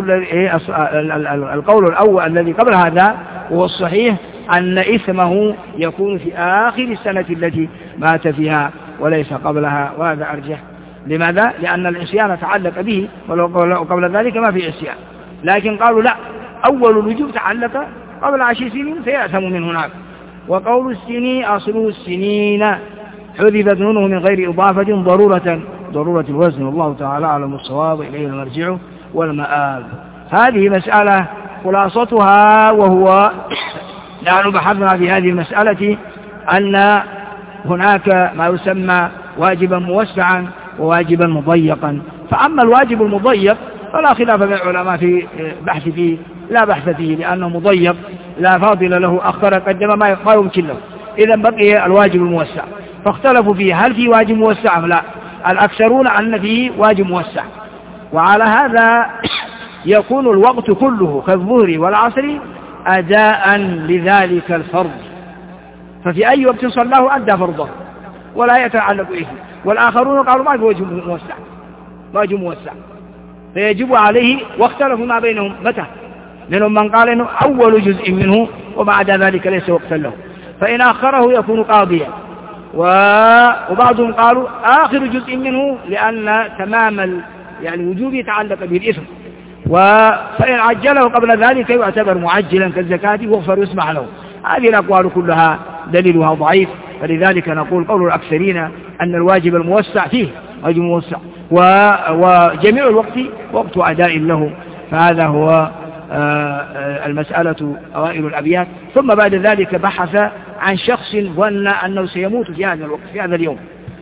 Speaker 1: القول الأول الذي قبل هذا هو الصحيح، أن إثمه يكون في آخر السنة التي مات فيها وليس قبلها، وهذا أرجح. لماذا؟ لأن العصيان تعلق به وقبل ذلك ما في عصيان، لكن قالوا لا، أول الوجوب تعلق قبل 10 سنين فيأثم من هناك. وقول السنين أصله السنين حذفت نونه من غير إضافة ضرورة الوزن، والله تعالى أعلم الصواب، إليه المرجع والمآب. هذه مسألة خلاصتها، وهو نحن بحثنا في هذه المسألة أن هناك ما يسمى واجبا موسعا وواجبا مضيقا. فأما الواجب المضيق فلا خلاف بين العلماء في بحث فيه، لا بحث فيه، لأنه مضيق لا فاضل له، أخر قدم ما يمكن له، إذا بقي الواجب الموسع. فاختلفوا فيه هل في واجب موسع أم لا، الأكثرون أن فيه واجب موسع. وعلى هذا يكون الوقت كله كالظهر والعصر أداء لذلك الفرض، ففي أي وقت صلاه أدى فرضه ولا يتعلق إيه. والآخرون قالوا ما في واجب موسع فيجب عليه، واختلفوا ما بينهم متى، منهم من قال إنه أول جزء منه وبعد ذلك ليس وقتا له، فإن أخره يكون قاضيا، وبعضهم قالوا آخر جزء منه لأن تمام يعني وجوب يتعلق به الإثم، فإن عجله قبل ذلك يعتبر معجلا كالزكاة وغفر يسمح له. هذه الأقوال كلها دليلها ضعيف، فلذلك نقول قول الأكثرين أن الواجب الموسع فيه واجب موسع، وجميع الوقت وقت أداء له. فهذا هو المسألة أوائل الأبيات. ثم بعد ذلك بحث عن شخص ظن أنه سيموت في هذا الوقت في هذا اليوم،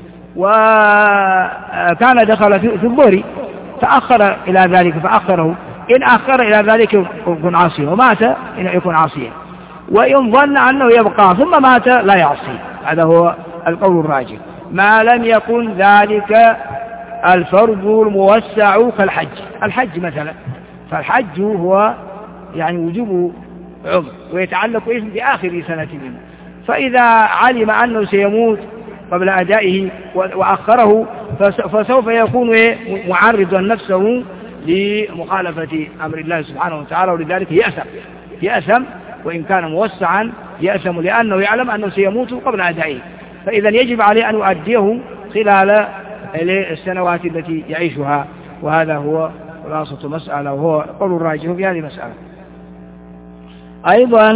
Speaker 1: وكان دخل في الظهر فأخر إلى ذلك فأخره، إن أخر إلى ذلك يكون عاصيا، ومات إن يكون عاصيا، وإن ظن أنه يبقى ثم مات لا يعصي. هذا هو القول الراجح، ما لم يكن ذلك الفرض الموسع كالحج. الحج مثلا، فالحج هو يعني وجوب عمر ويتعلق اسم بآخر سنة منه، فإذا علم أنه سيموت قبل أدائه وأخره فسوف يكون معرضا نفسه لمخالفة أمر الله سبحانه وتعالى، ولذلك يأثم وإن كان موسعا يأثم، لأنه يعلم أنه سيموت قبل أدائه، فإذا يجب عليه أن يؤديه خلال السنوات التي يعيشها. وهذا هو خلاصة مسألة، وهو قول الراجح في هذه المسألة. أيضا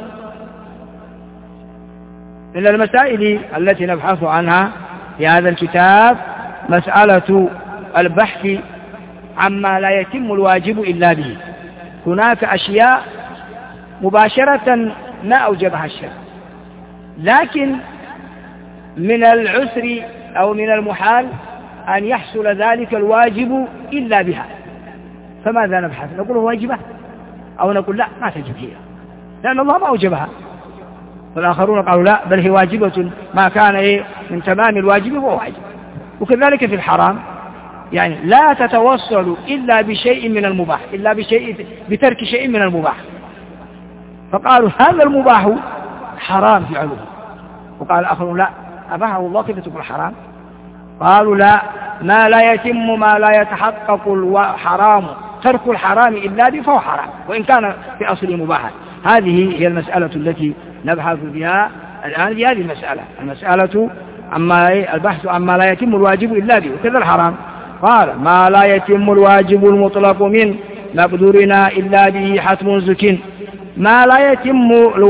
Speaker 1: من المسائل التي نبحث عنها في هذا الكتاب مسألة البحث عما لا يتم الواجب إلا به. هناك أشياء مباشرة ما أوجبها الشرع، لكن من العسر أو من المحال أن يحصل ذلك الواجب إلا بها، فماذا نبحث؟ نقول واجبة أو نقول لا ما تجب هي لأن الله ما أوجبها، والآخرون قالوا لا بل هي واجبة، ما كان من تمام الواجب هو واجب. وكذلك في الحرام، يعني لا تتوصل إلا بشيء من المباح، إلا بترك شيء من المباح، فقالوا هذا المباح حرام فعله، وقال الآخرون لا أباحه الله كيف تقول حرام؟ قالوا لا، ما لا يتم ما لا يتحقق الحرام، ترك الحرام إلا به فهو حرام وإن كان في أصله مباحا. هذه هي المسألة التي نبحث بها الآن في هذه المسألة البحث عما لا يتم الواجب إلا به، وكذا الحرام. قال ما لا يتم الواجب المطلق من مقدورنا إلا به حتم زك. ما لا يتم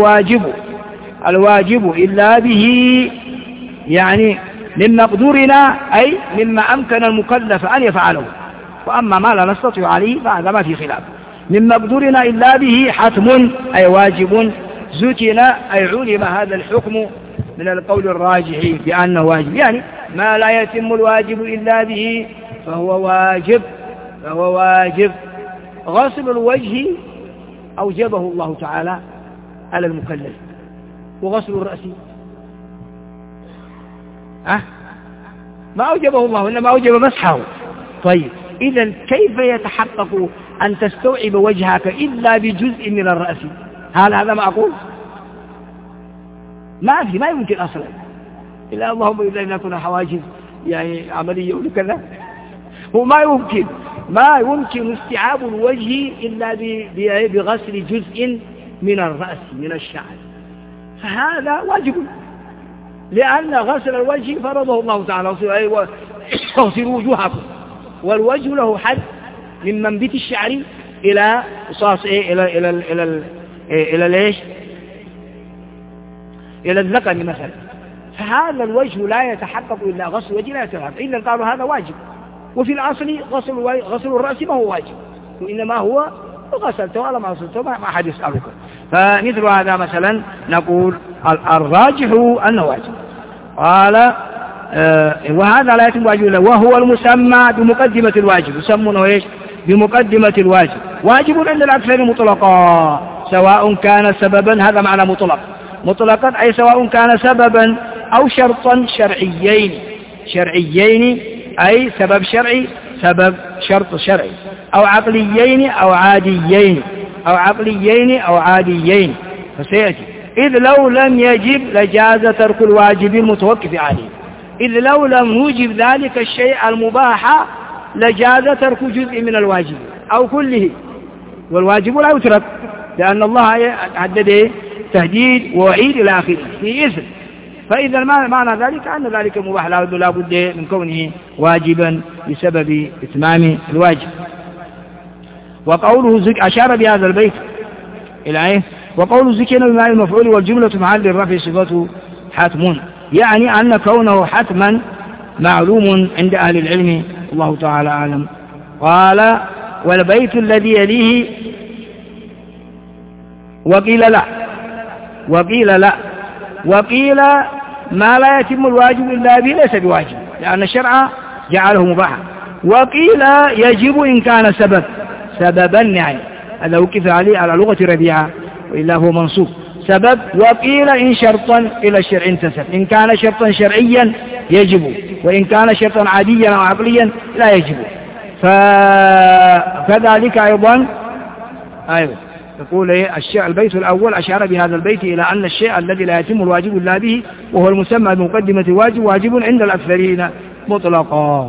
Speaker 1: الواجب إلا به، يعني من مقدورنا أي مما أمكن المكلف أن يفعله، وأما ما لا نستطيع عليه فهذا ما في خلاف. من مقدورنا إلا به حتم أي واجب زكنا أي علم هذا الحكم من القول الراجح بأنه واجب، يعني ما لا يتم الواجب إلا به فهو واجب. غسل الوجه أوجبه الله تعالى على المكلف، وغسل الرأس ما أوجبه الله إنما أوجب مسحه. طيب إذا كيف يتحقق أن تستوعب وجهك إلا بجزء من الرأس؟ هل هذا معقول؟ ما يمكن أصلا، إلا اللهم إذا لم يكن حواجز يعني عملية وكذا، ما يمكن استيعاب الوجه إلا بغسل جزء من الرأس من الشعر، فهذا واجب، لأن غسل الوجه فرضه الله تعالى. اغسلوا وجوهكم، والوجه له حد من منبت الشعر إلى قصاص إلى الذقن مثلا، فهذا الوجه لا يتحقق إلا غسل الوجه لا يتحقق إلا قالوا هذا واجب. وفي الأصل غسل الرأس ما هو واجب، وإنما هو غسلته ولا ما غسلته ما أحد يسألك. فمثل هذا مثلا نقول الراجح أنه واجب. قال وهذا لا يتم واجب إلا وهو المسمى بمقدمة الواجب، يسمونه إيش؟ بمقدمة الواجب. واجب عند الأكثر مطلقا سواء كان سببا، هذا معنى مطلقا أي سواء كان سببا أو شرطا شرعيين أي سبب شرعي سبب شرط شرعي، أو عقليين أو عاديين فسيأتي. إذ لو لم يجب لجاز ترك الواجب المتوقف عليه، إذ لو لم نوجب ذلك الشيء المباح لجاز ترك جزء من الواجب أو كله، والواجب لا يترك لأن الله عدده تهديد ووعيد إلى آخره في إثم. فإذا معنى ذلك أن ذلك مباح لا بد من كونه واجبا بسبب إتمام الواجب. وقوله أشار بهذا البيت إلى إيه؟ وقوله زكنا بمعنى المفعول والجملة محل الرفع صفته حتم، يعني أن كونه حتما معلوم عند أهل العلم، الله تعالى أعلم. قال والبيت الذي يليه وقيل ما لا يتم الواجب إلا به ليس بواجب لأن الشرع جعله مباحا، وقيل يجب إن كان سببا، يعني هذا وقف عليه على لغة ربيعة وإلا هو منصوب سبب. وقيل إن شرطا إلى الشرع انتسب، إن كان شرطا شرعيا يجب، وإن كان شرطا عاديا أو عقليا لا يجب. فكذلك أيضا يقول البيت الأول أشار بهذا البيت إلى أن الشيء الذي لا يتم الواجب إلا به وهو المسمى بمقدمة الواجب واجب عند الأكثرين مطلقا،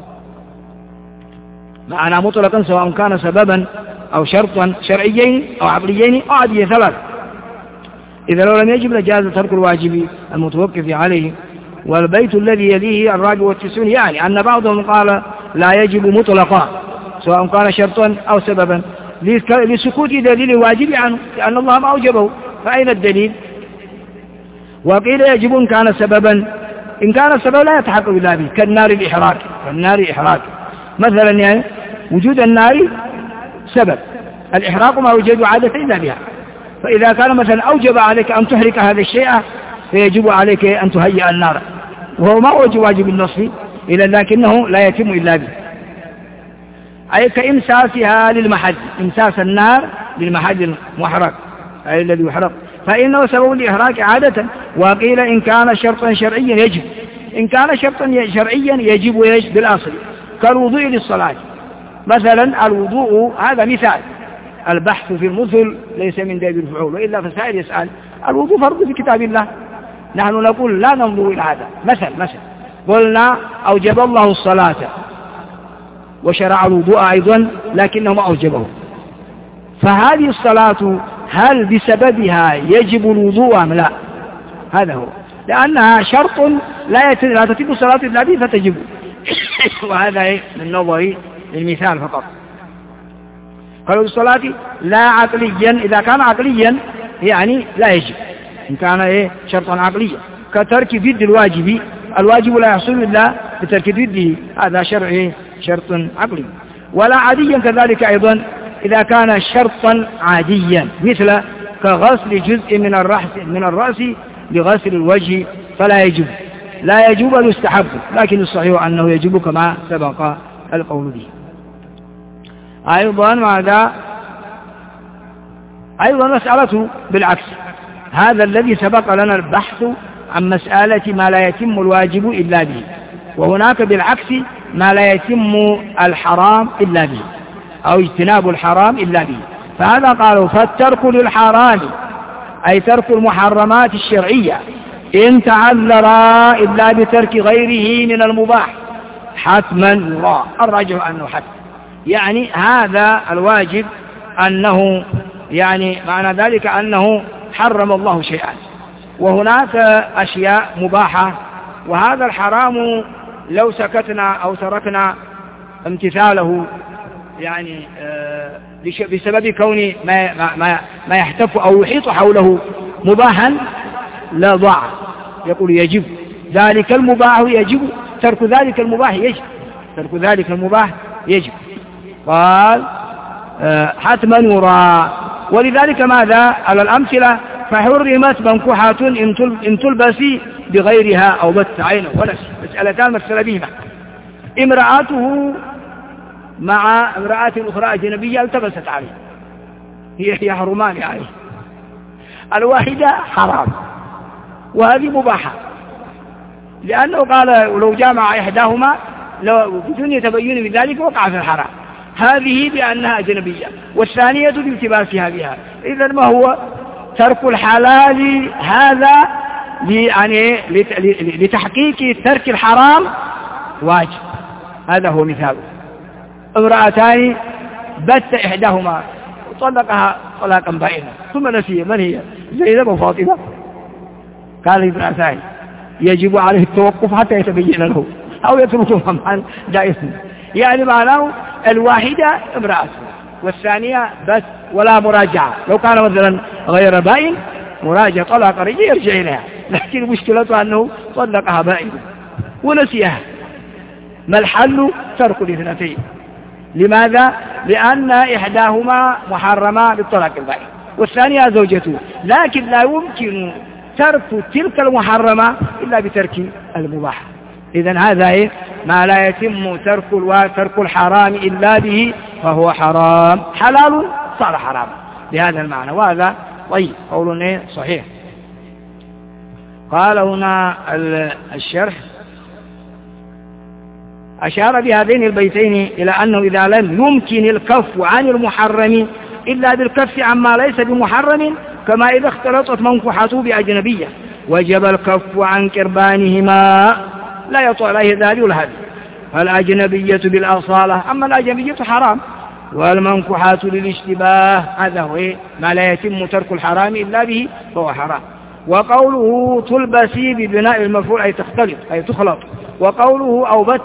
Speaker 1: معنى مطلقا سواء كان سببا أو شرطا شرعيين أو عقليين أو عاديين ثلاث. إذا لو لم يجب لجاز ترك الواجب المتوقف عليه. والبيت الذي يليه 94 يعني أن بعضهم قال لا يجب مطلقا سواء كان شرطا أو سببا لسكوت دليل الواجب عنه لأن الله ما أوجبه، فأين الدليل؟ وقيل يجب إن كان سببا، إن كان السبب لا يتحقق إلا به كالنار إحراق مثلا، يعني وجود النار سبب، الإحراق ما يوجد عادة إلا بها، فإذا كان مثلا أوجب عليك أن تحرق هذا الشيء فيجب عليك أن تهيئ النار، وهو ما هو واجب النص إلا لكنه لا يتم إلا به، أي كإمساسها للمحل، إمساس النار للمحل المحرق أي الذي يحرق، فإنه سبب الإحراق عادة. وقيل إن كان شرطا شرعيا يجب، إن كان شرطا شرعيا يجب بالأصل كالوضوء للصلاة مثلا. الوضوء هذا مثال، البحث في المثل ليس من باب الفعول، وإلا فسائل يسأل الوضوء فرض في كتاب الله، نحن نقول لا ننظر إلى هذا. مثل قلنا أوجب الله الصلاة وشرع الوضوء أيضا لكنه ما أوجبه، فهذه الصلاة هل بسببها يجب الوضوء أم لا؟ هذا هو، لأنها شرط لا تتم صلاة إلا به فتجب. وهذا من نظري للمثال فقط. قالوا الصلاة لا عقليا، إذا كان عقليا يعني لا يجب، إن كان شرطا عقليا كترك ضد الواجب، الواجب لا يحصل إلا بترك ضده، هذا شرط عقلي. ولا عاديا كذلك أيضا إذا كان شرطا عاديا، مثل كغسل جزء من الرأس لغسل الوجه فلا يجب، لا يجب بل يستحب، لكن الصحيح أنه يجب كما سبق القول به. أيضا ماذا؟ أيضا مسألة بالعكس، هذا الذي سبق لنا البحث عن مسألة ما لا يتم الواجب إلا به، وهناك بالعكس ما لا يتم الحرام إلا به أو اجتناب الحرام إلا به. فهذا قالوا فالترك للحرام أي ترك المحرمات الشرعية إن تعذر إلا بترك غيره من المباح حتما يرى، الراجح أنه حتم، يعني هذا الواجب أنه يعني معنى ذلك أنه حرم الله شيئا، وهناك أشياء مباحة، وهذا الحرام لو سكتنا أو تركنا امتثاله يعني بسبب كون ما يحتف أو يحيط حوله مباحا لا ضاع، يقول يجب ذلك المباح يجب، ترك ذلك المباح يجب، ترك ذلك المباح يجب. قال حتما يرى. ولذلك ماذا على الأمثلة؟ فحرمت منكوحة إن تلبسي بغيرها أو بت عينه ونفسه، مسألتان مثل بهما، امرأته مع امرأة أخرى أجنبية التبست عليه، هي يحرمان عليه، الواحدة حرام وهذه مباحة، لأنه قال لو جامع إحداهما لو بدون يتبين بذلك وقع في الحرام، هذه بأنها أجنبية والثانية بالتباسها بها. إذن ما هو ترك الحلال هذا يعني لتحقيق ترك الحرام واجب، هذا هو مثاله. امرأتان بت إحداهما وطلقها طلاقا بائنا ثم نسي من هي، زينب وفاطمة، قال ابن عساكر يجب عليه التوقف حتى يتبين له أو يتركها معا جائزا، يعني معناه الواحدة امرأة والثانية بس ولا مراجعة، لو كان مثلا غير بائن مراجعة طلاق رجعي يرجع إليها، لكن مشكلته أنه طلقها بائنا ونسيها. ما الحل؟ ترك الاثنتين. لماذا؟ لأن إحداهما محرمة بالطلاق البائن والثانية زوجته، لكن لا يمكن ترك تلك المحرمة إلا بترك المباح. إذن هذا ما لا يتم ترك الحرام إلا به فهو حرام، حلال صار حرام بهذا المعنى، وهذا طيب قول صحيح. قال هنا الشرح أشار بهذين البيتين إلى أنه إذا لم يمكن الكف عن المحرم إلا بالكف عما ليس بمحرم، كما إذا اختلطت منكوحته بأجنبية وجب الكف عن قربانهما لا يطع عليه ذلك ولا هذا، فالأجنبية بالأصالة، أما الأجنبية حرام، والمنكوحات للاشتباه هذا هو ما لا يتم ترك الحرام إلا به فهو حرام. وقوله تلبسي ببناء المفعول أي تختلط أي تخلط، وقوله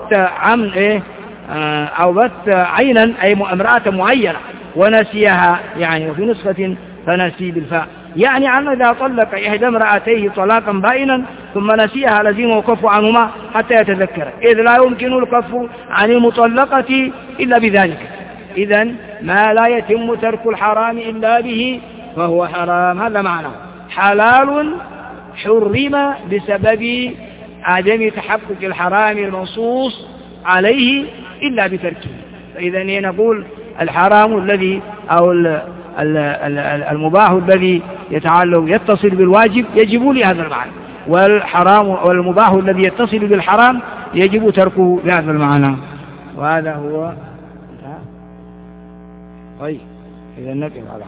Speaker 1: أو بت عينا أي امرأة معينة ونسيها، يعني وفي نسخة فنسي بالفاء، يعني أن إذا طلق إحدى امرأتيه طلاقا بائنا ثم نسيها لزمه الكف عنهما حتى يتذكر، إذ لا يمكن الكف عن المطلقة إلا بذلك. إذن ما لا يتم ترك الحرام إلا به فهو حرام، هذا معناه حلال حرم بسبب عدم تحقق الحرام المنصوص عليه إلا بتركه. فإذا نقول الحرام الذي أو المباح الذي يتصل بالواجب يجب لهذا المعنى، والحرام والمباح الذي يتصل بالحرام يجب تركه بهذا المعنى، وهذا هو طيب. إذا نقف على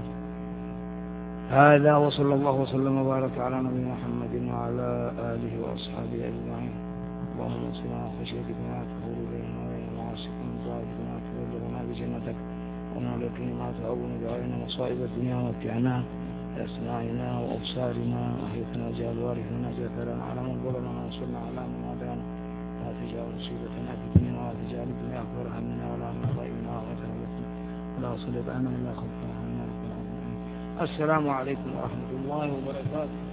Speaker 1: هذا، وصلى الله وسلم وبارك على نبينا محمد وعلى آله وأصحابه أجمعين. اللهم صل خشيتك ما تحول بيننا وبين معاصيك، من طاعتك ما تبلغنا بجنتك، ومن اليقين ما تعون بعين مصائب الدنيا ومتعنا بأسماعنا وأبصارنا وأحيتنا واجعل وارثنا جثرنا على من ظلمنا وانصرنا على من عادانا لا تجعل مصيبتنا في الدنيا ولا تجعل الدنيا أكبر همنا ولا مبلغ علمنا ولا صلب عنا إلا خلفنا. السلام عليكم ورحمة الله وبركاته.